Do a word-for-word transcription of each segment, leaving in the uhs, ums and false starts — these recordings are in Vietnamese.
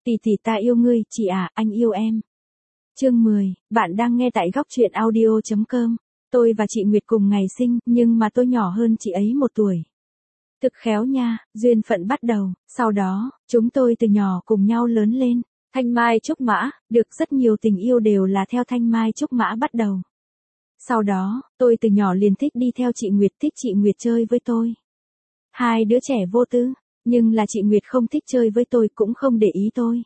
Tỷ tỷ ta yêu ngươi, chị à, anh yêu em. Chương mười, bạn đang nghe tại góc truyện audio chấm com. Tôi và chị Nguyệt cùng ngày sinh, nhưng mà tôi nhỏ hơn chị ấy một tuổi. Thực khéo nha, duyên phận bắt đầu, sau đó, chúng tôi từ nhỏ cùng nhau lớn lên. Thanh mai trúc mã, được rất nhiều tình yêu đều là theo thanh mai trúc mã bắt đầu. Sau đó, tôi từ nhỏ liền thích đi theo chị Nguyệt, thích chị Nguyệt chơi với tôi. Hai đứa trẻ vô tư, nhưng là chị Nguyệt không thích chơi với tôi, cũng không để ý tôi.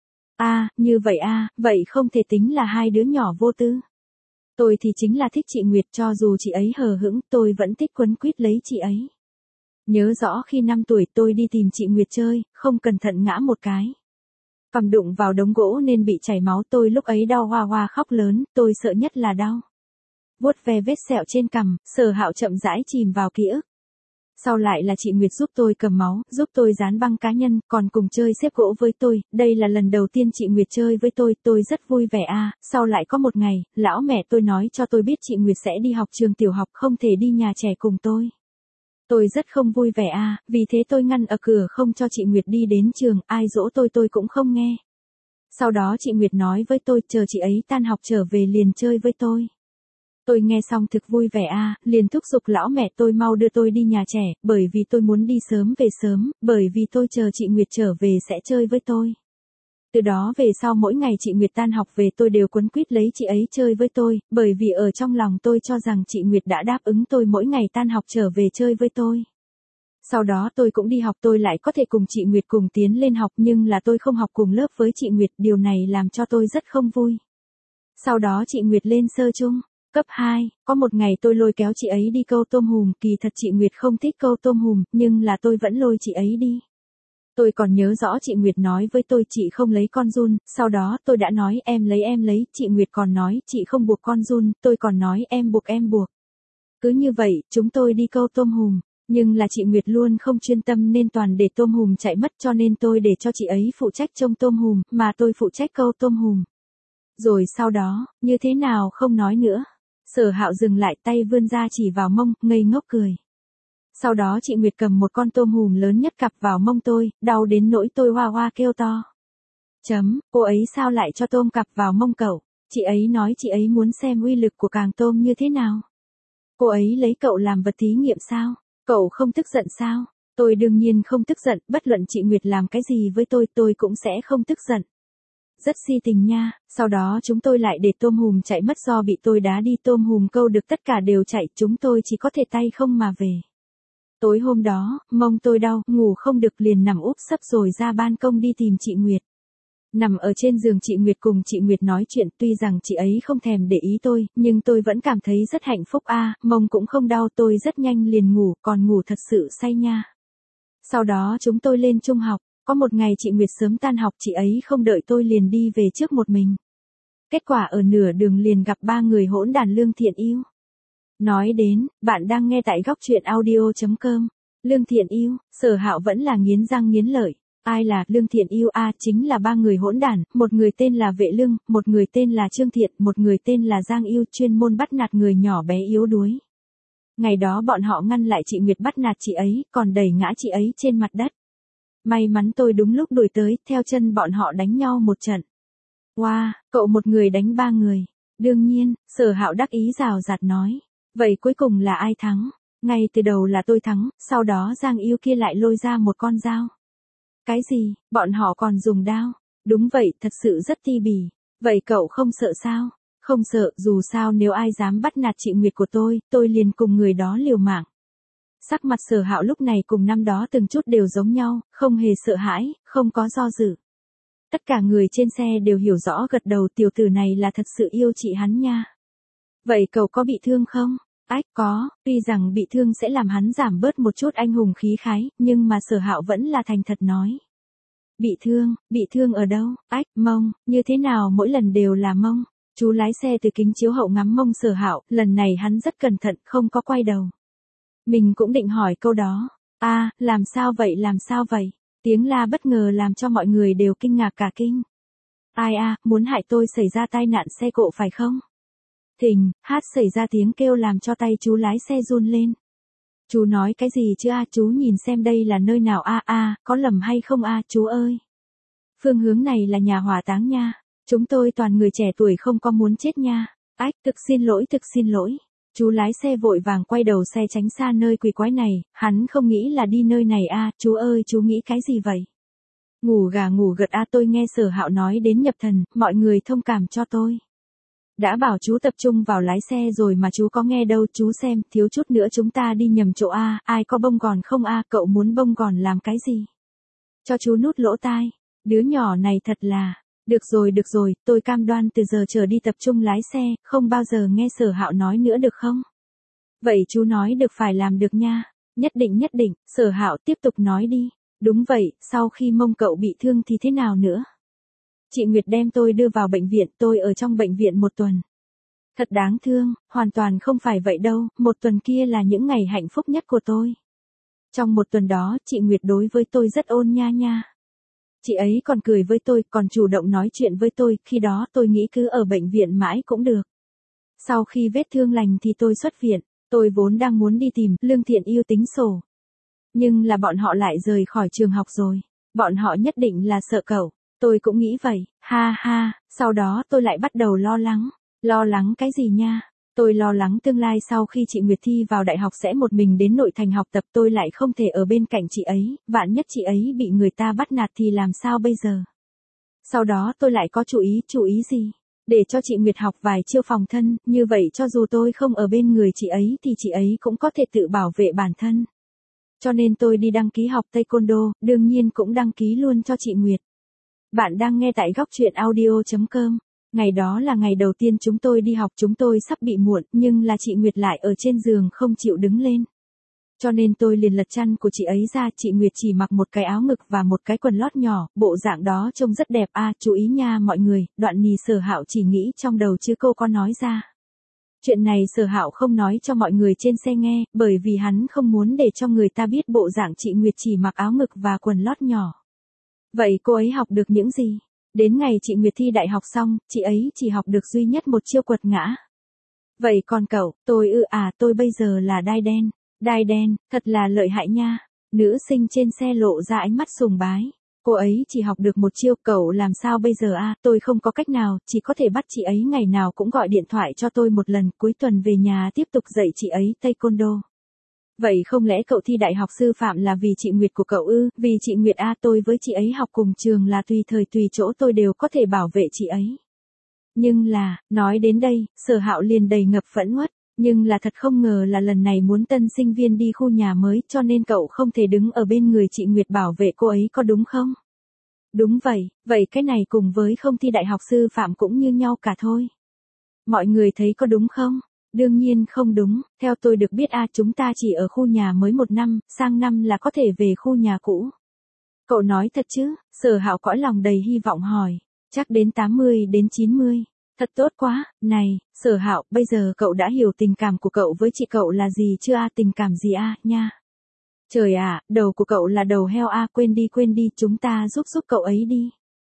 À, như vậy à, vậy không thể tính là hai đứa nhỏ vô tư. Tôi thì chính là thích chị Nguyệt, cho dù chị ấy hờ hững, tôi vẫn thích quấn quýt lấy chị ấy. Nhớ rõ khi năm tuổi tôi đi tìm chị Nguyệt chơi, không cẩn thận ngã một cái. Cầm đụng vào đống gỗ nên bị chảy máu, tôi lúc ấy đau hoa hoa khóc lớn, tôi sợ nhất là đau. Vuốt ve vết sẹo trên cằm, Sở Hạo chậm rãi chìm vào ký ức. Sau lại là chị Nguyệt giúp tôi cầm máu, giúp tôi dán băng cá nhân, còn cùng chơi xếp gỗ với tôi, đây là lần đầu tiên chị Nguyệt chơi với tôi, tôi rất vui vẻ à, sau lại có một ngày, lão mẹ tôi nói cho tôi biết chị Nguyệt sẽ đi học trường tiểu học, không thể đi nhà trẻ cùng tôi. Tôi rất không vui vẻ à, vì thế tôi ngăn ở cửa không cho chị Nguyệt đi đến trường, ai dỗ tôi tôi cũng không nghe. Sau đó chị Nguyệt nói với tôi, chờ chị ấy tan học trở về liền chơi với tôi. Tôi nghe xong thực vui vẻ à, liền thúc giục lão mẹ tôi mau đưa tôi đi nhà trẻ, bởi vì tôi muốn đi sớm về sớm, bởi vì tôi chờ chị Nguyệt trở về sẽ chơi với tôi. Từ đó về sau mỗi ngày chị Nguyệt tan học về tôi đều quấn quýt lấy chị ấy chơi với tôi, bởi vì ở trong lòng tôi cho rằng chị Nguyệt đã đáp ứng tôi mỗi ngày tan học trở về chơi với tôi. Sau đó tôi cũng đi học, tôi lại có thể cùng chị Nguyệt cùng tiến lên học, nhưng là tôi không học cùng lớp với chị Nguyệt, điều này làm cho tôi rất không vui. Sau đó chị Nguyệt lên sơ chung. Cấp hai, có một ngày tôi lôi kéo chị ấy đi câu tôm hùm, kỳ thật chị Nguyệt không thích câu tôm hùm, nhưng là tôi vẫn lôi chị ấy đi. Tôi còn nhớ rõ chị Nguyệt nói với tôi chị không lấy con giun, sau đó tôi đã nói em lấy em lấy, chị Nguyệt còn nói chị không buộc con giun, tôi còn nói em buộc em buộc. Cứ như vậy, chúng tôi đi câu tôm hùm, nhưng là chị Nguyệt luôn không chuyên tâm nên toàn để tôm hùm chạy mất, cho nên tôi để cho chị ấy phụ trách trông tôm hùm, mà tôi phụ trách câu tôm hùm. Rồi sau đó, như thế nào không nói nữa. Sở Hạo dừng lại, tay vươn ra chỉ vào mông, ngây ngốc cười. Sau đó chị Nguyệt cầm một con tôm hùm lớn nhất cặp vào mông tôi, đau đến nỗi tôi hoa hoa kêu to. Chấm, cô ấy sao lại cho tôm cặp vào mông cậu? Chị ấy nói chị ấy muốn xem uy lực của càng tôm như thế nào. Cô ấy lấy cậu làm vật thí nghiệm sao? Cậu không tức giận sao? Tôi đương nhiên không tức giận, bất luận chị Nguyệt làm cái gì với tôi, tôi cũng sẽ không tức giận. Rất si tình nha, sau đó chúng tôi lại để tôm hùm chạy mất, do bị tôi đá đi, tôm hùm câu được tất cả đều chạy, chúng tôi chỉ có thể tay không mà về. Tối hôm đó, mông tôi đau, ngủ không được liền nằm úp sấp rồi ra ban công đi tìm chị Nguyệt. Nằm ở trên giường chị Nguyệt cùng chị Nguyệt nói chuyện, tuy rằng chị ấy không thèm để ý tôi, nhưng tôi vẫn cảm thấy rất hạnh phúc a, à, mông cũng không đau, tôi rất nhanh liền ngủ, còn ngủ thật sự say nha. Sau đó chúng tôi lên trung học. Có một ngày chị Nguyệt sớm tan học, chị ấy không đợi tôi liền đi về trước một mình. Kết quả ở nửa đường liền gặp ba người hỗn đản Lương Thiện Yêu. Nói đến, bạn đang nghe tại góc truyện audio chấm com. Lương Thiện Yêu, Sở Hạo vẫn là nghiến răng nghiến lợi. Ai là Lương Thiện Yêu? A, à, chính là ba người hỗn đản, một người tên là Vệ Lương, một người tên là Trương Thiện, một người tên là Giang Yêu, chuyên môn bắt nạt người nhỏ bé yếu đuối. Ngày đó bọn họ ngăn lại chị Nguyệt bắt nạt chị ấy, còn đẩy ngã chị ấy trên mặt đất. May mắn tôi đúng lúc đuổi tới, theo chân bọn họ đánh nhau một trận. Wow, cậu một người đánh ba người. Đương nhiên, Sở Hạo đắc ý rào rạt nói. Vậy cuối cùng là ai thắng? Ngay từ đầu là tôi thắng, sau đó Giang Yêu kia lại lôi ra một con dao. Cái gì, bọn họ còn dùng đao? Đúng vậy, thật sự rất ti bỉ. Vậy cậu không sợ sao? Không sợ, dù sao nếu ai dám bắt nạt chị Nguyệt của tôi, tôi liền cùng người đó liều mạng. Sắc mặt Sở Hạo lúc này cùng năm đó từng chút đều giống nhau, không hề sợ hãi, không có do dự. Tất cả người trên xe đều hiểu rõ, gật đầu, tiểu tử này là thật sự yêu chị hắn nha. Vậy cậu có bị thương không? Ách, có, tuy rằng bị thương sẽ làm hắn giảm bớt một chút anh hùng khí khái, nhưng mà Sở Hạo vẫn là thành thật nói. Bị thương, bị thương ở đâu? Ách, mông, như thế nào mỗi lần đều là mông? Chú lái xe từ kính chiếu hậu ngắm mông Sở Hạo, lần này hắn rất cẩn thận, không có quay đầu. Mình cũng định hỏi câu đó. A, à, làm sao vậy, làm sao vậy? Tiếng la bất ngờ làm cho mọi người đều kinh ngạc cả kinh. Ai a, à, muốn hại tôi xảy ra tai nạn xe cộ phải không? Thình, hát xảy ra tiếng kêu làm cho tay chú lái xe run lên. Chú nói cái gì chứ a, à, chú nhìn xem đây là nơi nào a a, à, có lầm hay không a à, chú ơi? Phương hướng này là nhà hỏa táng nha. Chúng tôi toàn người trẻ tuổi không có muốn chết nha. Ách, thực xin lỗi, thực xin lỗi. Chú lái xe vội vàng quay đầu xe tránh xa nơi quỷ quái này, hắn không nghĩ là đi nơi này a, chú ơi chú nghĩ cái gì vậy? Ngủ gà ngủ gật a, tôi nghe Sở Hạo nói đến nhập thần, mọi người thông cảm cho tôi. Đã bảo chú tập trung vào lái xe rồi mà chú có nghe đâu, chú xem, thiếu chút nữa chúng ta đi nhầm chỗ a, ai có bông gòn không a, cậu muốn bông gòn làm cái gì? Cho chú nút lỗ tai, đứa nhỏ này thật là, được rồi được rồi, tôi cam đoan từ giờ trở đi tập trung lái xe, không bao giờ nghe Sở Hạo nói nữa được không? Vậy chú nói được phải làm được nha, nhất định nhất định, Sở Hạo tiếp tục nói đi, đúng vậy, sau khi mông cậu bị thương thì thế nào nữa? Chị Nguyệt đem tôi đưa vào bệnh viện, tôi ở trong bệnh viện một tuần. Thật đáng thương, hoàn toàn không phải vậy đâu, một tuần kia là những ngày hạnh phúc nhất của tôi. Trong một tuần đó, chị Nguyệt đối với tôi rất ôn nha nha. Chị ấy còn cười với tôi, còn chủ động nói chuyện với tôi, khi đó tôi nghĩ cứ ở bệnh viện mãi cũng được. Sau khi vết thương lành thì tôi xuất viện, tôi vốn đang muốn đi tìm Lương Thiện Yêu tính sổ. Nhưng là bọn họ lại rời khỏi trường học rồi, bọn họ nhất định là sợ cậu. Tôi cũng nghĩ vậy, ha ha, sau đó tôi lại bắt đầu lo lắng. Lo lắng cái gì nha? Tôi lo lắng tương lai sau khi chị Nguyệt thi vào đại học sẽ một mình đến nội thành học tập, tôi lại không thể ở bên cạnh chị ấy, vạn nhất chị ấy bị người ta bắt nạt thì làm sao bây giờ? Sau đó tôi lại có chú ý, chú ý gì? Để cho chị Nguyệt học vài chiêu phòng thân, như vậy cho dù tôi không ở bên người chị ấy thì chị ấy cũng có thể tự bảo vệ bản thân. Cho nên tôi đi đăng ký học Taekwondo, đương nhiên cũng đăng ký luôn cho chị Nguyệt. Bạn đang nghe tại góc truyện audio chấm com. Ngày đó là ngày đầu tiên chúng tôi đi học, chúng tôi sắp bị muộn, nhưng là chị Nguyệt lại ở trên giường không chịu đứng lên. Cho nên tôi liền lật chăn của chị ấy ra, chị Nguyệt chỉ mặc một cái áo ngực và một cái quần lót nhỏ, bộ dạng đó trông rất đẹp a, à, chú ý nha mọi người, đoạn nì Sở Hạo chỉ nghĩ trong đầu chứ cô có nói ra. Chuyện này Sở Hạo không nói cho mọi người trên xe nghe, bởi vì hắn không muốn để cho người ta biết bộ dạng chị Nguyệt chỉ mặc áo ngực và quần lót nhỏ. Vậy cô ấy học được những gì? Đến ngày chị Nguyệt thi đại học xong, chị ấy chỉ học được duy nhất một chiêu quật ngã. Vậy còn cậu, tôi ư à, tôi bây giờ là đai đen. Đai đen, thật là lợi hại nha. Nữ sinh trên xe lộ ra ánh mắt sùng bái. Cô ấy chỉ học được một chiêu, cậu làm sao bây giờ a? Tôi không có cách nào, chỉ có thể bắt chị ấy ngày nào cũng gọi điện thoại cho tôi một lần, cuối tuần về nhà tiếp tục dạy chị ấy Taekwondo. Vậy không lẽ cậu thi đại học sư phạm là vì chị Nguyệt của cậu ư? Vì chị Nguyệt a, tôi với chị ấy học cùng trường là tùy thời tùy chỗ tôi đều có thể bảo vệ chị ấy. Nhưng là, nói đến đây, Sở Hạo liền đầy ngập phẫn uất, nhưng là thật không ngờ là lần này muốn tân sinh viên đi khu nhà mới, cho nên cậu không thể đứng ở bên người chị Nguyệt bảo vệ cô ấy có đúng không? Đúng vậy, vậy cái này cùng với không thi đại học sư phạm cũng như nhau cả thôi. Mọi người thấy có đúng không? Đương nhiên không đúng, theo tôi được biết a à, chúng ta chỉ ở khu nhà mới một năm, sang năm là có thể về khu nhà cũ. Cậu nói thật chứ? Sở Hạo cõi lòng đầy hy vọng hỏi, chắc đến tám mươi đến chín mươi. Thật tốt quá, này, Sở Hạo, bây giờ cậu đã hiểu tình cảm của cậu với chị cậu là gì chưa a, à, tình cảm gì a, à, nha. Trời ạ, à, đầu của cậu là đầu heo a, à, quên đi quên đi, chúng ta giúp giúp cậu ấy đi.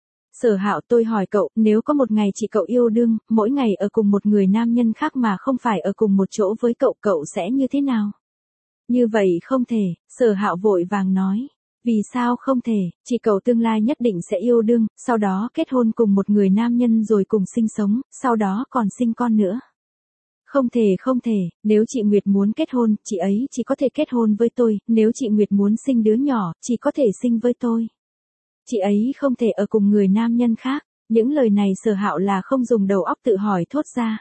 Sở Hạo, tôi hỏi cậu, nếu có một ngày chị cậu yêu đương, mỗi ngày ở cùng một người nam nhân khác mà không phải ở cùng một chỗ với cậu, cậu sẽ như thế nào? Như vậy không thể, Sở Hạo vội vàng nói. Vì sao không thể, chị cậu tương lai nhất định sẽ yêu đương, sau đó kết hôn cùng một người nam nhân rồi cùng sinh sống, sau đó còn sinh con nữa. Không thể không thể, nếu chị Nguyệt muốn kết hôn, chị ấy chỉ có thể kết hôn với tôi, nếu chị Nguyệt muốn sinh đứa nhỏ, chỉ có thể sinh với tôi. Chị ấy không thể ở cùng người nam nhân khác. Những lời này Sở Hạo là không dùng đầu óc tự hỏi thốt ra.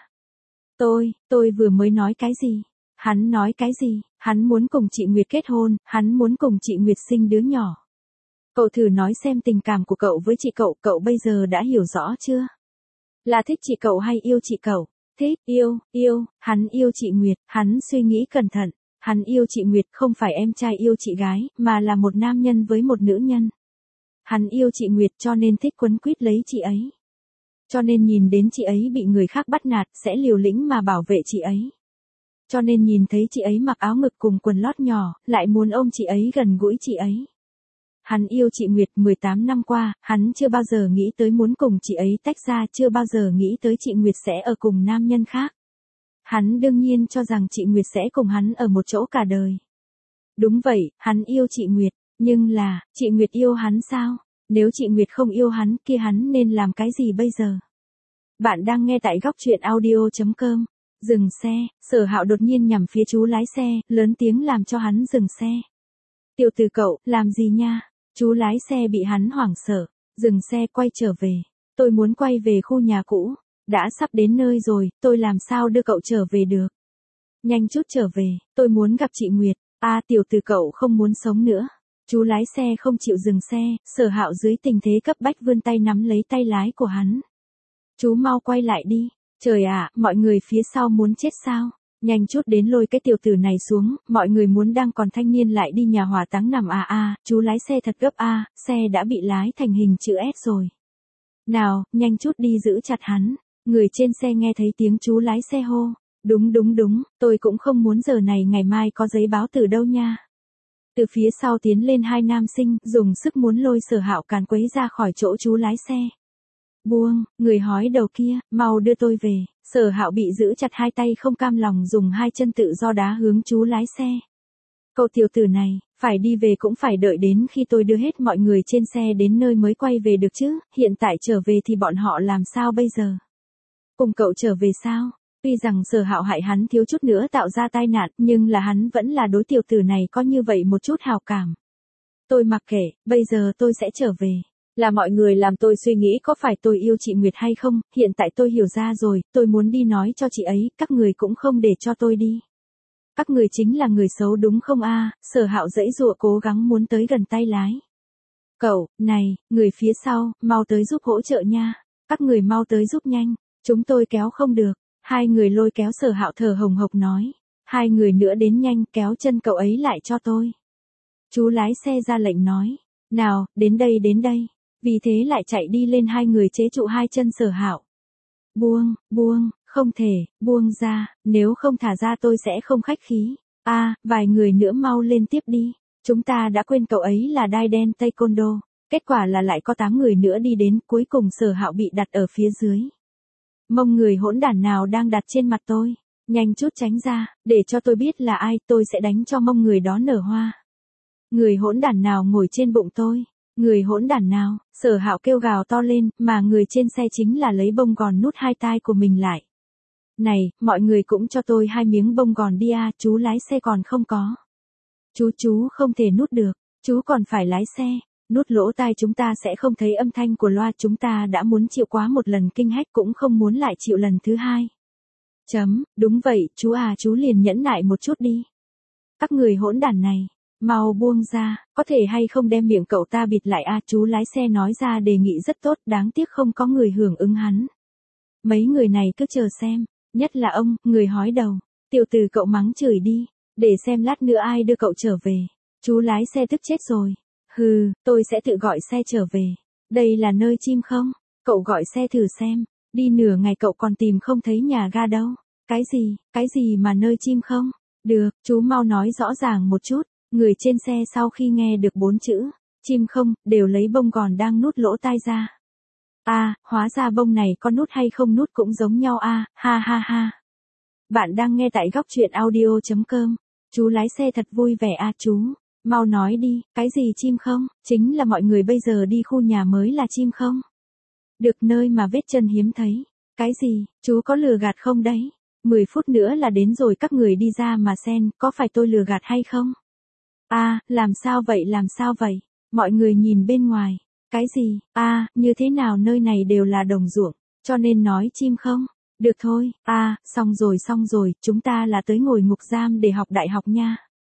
Tôi, tôi vừa mới nói cái gì? Hắn nói cái gì? Hắn muốn cùng chị Nguyệt kết hôn, hắn muốn cùng chị Nguyệt sinh đứa nhỏ. Cậu thử nói xem tình cảm của cậu với chị cậu, cậu bây giờ đã hiểu rõ chưa? Là thích chị cậu hay yêu chị cậu? Thích, yêu, yêu, hắn yêu chị Nguyệt, hắn suy nghĩ cẩn thận. Hắn yêu chị Nguyệt không phải em trai yêu chị gái, mà là một nam nhân với một nữ nhân. Hắn yêu chị Nguyệt cho nên thích quấn quýt lấy chị ấy. Cho nên nhìn đến chị ấy bị người khác bắt nạt sẽ liều lĩnh mà bảo vệ chị ấy. Cho nên nhìn thấy chị ấy mặc áo ngực cùng quần lót nhỏ, lại muốn ôm chị ấy gần gũi chị ấy. Hắn yêu chị Nguyệt mười tám năm qua, hắn chưa bao giờ nghĩ tới muốn cùng chị ấy tách ra, chưa bao giờ nghĩ tới chị Nguyệt sẽ ở cùng nam nhân khác. Hắn đương nhiên cho rằng chị Nguyệt sẽ cùng hắn ở một chỗ cả đời. Đúng vậy, hắn yêu chị Nguyệt. Nhưng là, chị Nguyệt yêu hắn sao? Nếu chị Nguyệt không yêu hắn, kia hắn nên làm cái gì bây giờ? Bạn đang nghe tại góc truyện audio.com. Dừng xe, Sở Hạo đột nhiên nhằm phía chú lái xe, lớn tiếng làm cho hắn dừng xe. Tiểu tử cậu, làm gì nha? Chú lái xe bị hắn hoảng sợ, dừng xe quay trở về. Tôi muốn quay về khu nhà cũ, đã sắp đến nơi rồi, tôi làm sao đưa cậu trở về được? Nhanh chút trở về, tôi muốn gặp chị Nguyệt. A à, tiểu tử cậu không muốn sống nữa. Chú lái xe không chịu dừng xe, Sở Hạo dưới tình thế cấp bách vươn tay nắm lấy tay lái của hắn. Chú mau quay lại đi. Trời ạ, mọi người phía sau muốn chết sao? Nhanh chút đến lôi cái tiểu tử này xuống, mọi người muốn đang còn thanh niên lại đi nhà hỏa táng nằm à à, chú lái xe thật gấp a, à, xe đã bị lái thành hình chữ S rồi. Nào, nhanh chút đi giữ chặt hắn. Người trên xe nghe thấy tiếng chú lái xe hô. Đúng đúng đúng, tôi cũng không muốn giờ này ngày mai có giấy báo tử đâu nha. Từ phía sau tiến lên hai nam sinh, dùng sức muốn lôi Sở Hạo càn quấy ra khỏi chỗ chú lái xe. Buông, người hói đầu kia, mau đưa tôi về. Sở Hạo bị giữ chặt hai tay không cam lòng dùng hai chân tự do đá hướng chú lái xe. Cậu tiểu tử này, phải đi về cũng phải đợi đến khi tôi đưa hết mọi người trên xe đến nơi mới quay về được chứ, hiện tại trở về thì bọn họ làm sao bây giờ? Cùng cậu trở về sao? Tuy rằng Sở Hạo hại hắn thiếu chút nữa tạo ra tai nạn, nhưng là hắn vẫn là đối tiểu tử này có như vậy một chút hào cảm. Tôi mặc kệ, bây giờ tôi sẽ trở về. Là mọi người làm tôi suy nghĩ có phải tôi yêu chị Nguyệt hay không, hiện tại tôi hiểu ra rồi, tôi muốn đi nói cho chị ấy, các người cũng không để cho tôi đi. Các người chính là người xấu đúng không a? Sở Hạo giãy giụa cố gắng muốn tới gần tay lái. Cậu, này, người phía sau, mau tới giúp hỗ trợ nha. Các người mau tới giúp nhanh, chúng tôi kéo không được. Hai người lôi kéo Sở Hạo thở hồng hộc nói. Hai người nữa đến nhanh kéo chân cậu ấy lại cho tôi. Chú lái xe ra lệnh nói. Nào, đến đây đến đây. Vì thế lại chạy đi lên hai người chế trụ hai chân Sở Hạo. Buông, buông, không thể, buông ra, nếu không thả ra tôi sẽ không khách khí. A, à, vài người nữa mau lên tiếp đi. Chúng ta đã quên cậu ấy là đai đen taekwondo. Kết quả là lại có tám người nữa đi đến, cuối cùng Sở Hạo bị đặt ở phía dưới. Mông người hỗn đản nào đang đặt trên mặt tôi? Nhanh chút tránh ra, để cho tôi biết là ai, tôi sẽ đánh cho mông người đó nở hoa. Người hỗn đản nào ngồi trên bụng tôi? Người hỗn đản nào? Sở Hạo kêu gào to lên, mà người trên xe chính là lấy bông gòn nút hai tai của mình lại. Này, mọi người cũng cho tôi hai miếng bông gòn đi à, chú lái xe còn không có. Chú chú không thể nút được, chú còn phải lái xe. Nút lỗ tai chúng ta sẽ không thấy âm thanh của loa, chúng ta đã muốn chịu quá một lần kinh hách cũng không muốn lại chịu lần thứ hai. Chấm, đúng vậy, chú à chú liền nhẫn nại một chút đi. Các người hỗn đản này, mau buông ra, có thể hay không đem miệng cậu ta bịt lại à, chú lái xe nói ra đề nghị rất tốt, đáng tiếc không có người hưởng ứng hắn. Mấy người này cứ chờ xem, nhất là ông, người hói đầu, tiểu tử cậu mắng chửi đi, để xem lát nữa ai đưa cậu trở về. Chú lái xe tức chết rồi. Hừ, tôi sẽ tự gọi xe trở về. Đây là nơi chim không? Cậu gọi xe thử xem. Đi nửa ngày cậu còn tìm không thấy nhà ga đâu. Cái gì, cái gì mà nơi chim không? Được, chú mau nói rõ ràng một chút. Người trên xe sau khi nghe được bốn chữ chim không, đều lấy bông gòn đang nút lỗ tai ra. A, à, hóa ra bông này có nút hay không nút cũng giống nhau a, à, ha ha ha. Bạn đang nghe tại góc truyện audio.com. Chú lái xe thật vui vẻ a à, chú. Mau nói đi, cái gì chim không? Chính là mọi người bây giờ đi khu nhà mới là chim không? Được nơi mà vết chân hiếm thấy. Cái gì, chú có lừa gạt không đấy? mười phút nữa là đến rồi, các người đi ra mà xem, có phải tôi lừa gạt hay không? A, à, làm sao vậy làm sao vậy? Mọi người nhìn bên ngoài. Cái gì? A, à, như thế nào nơi này đều là đồng ruộng, cho nên nói chim không? Được thôi, a, à, xong rồi xong rồi, chúng ta là tới ngồi ngục giam để học đại học nha.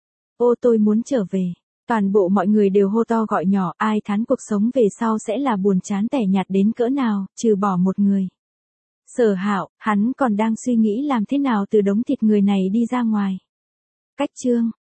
Ô tôi muốn trở về. Toàn bộ mọi người đều hô to gọi nhỏ, ai thán cuộc sống về sau sẽ là buồn chán tẻ nhạt đến cỡ nào, trừ bỏ một người. Sở Hạo, hắn còn đang suy nghĩ làm thế nào từ đống thịt người này đi ra ngoài. Cách chương.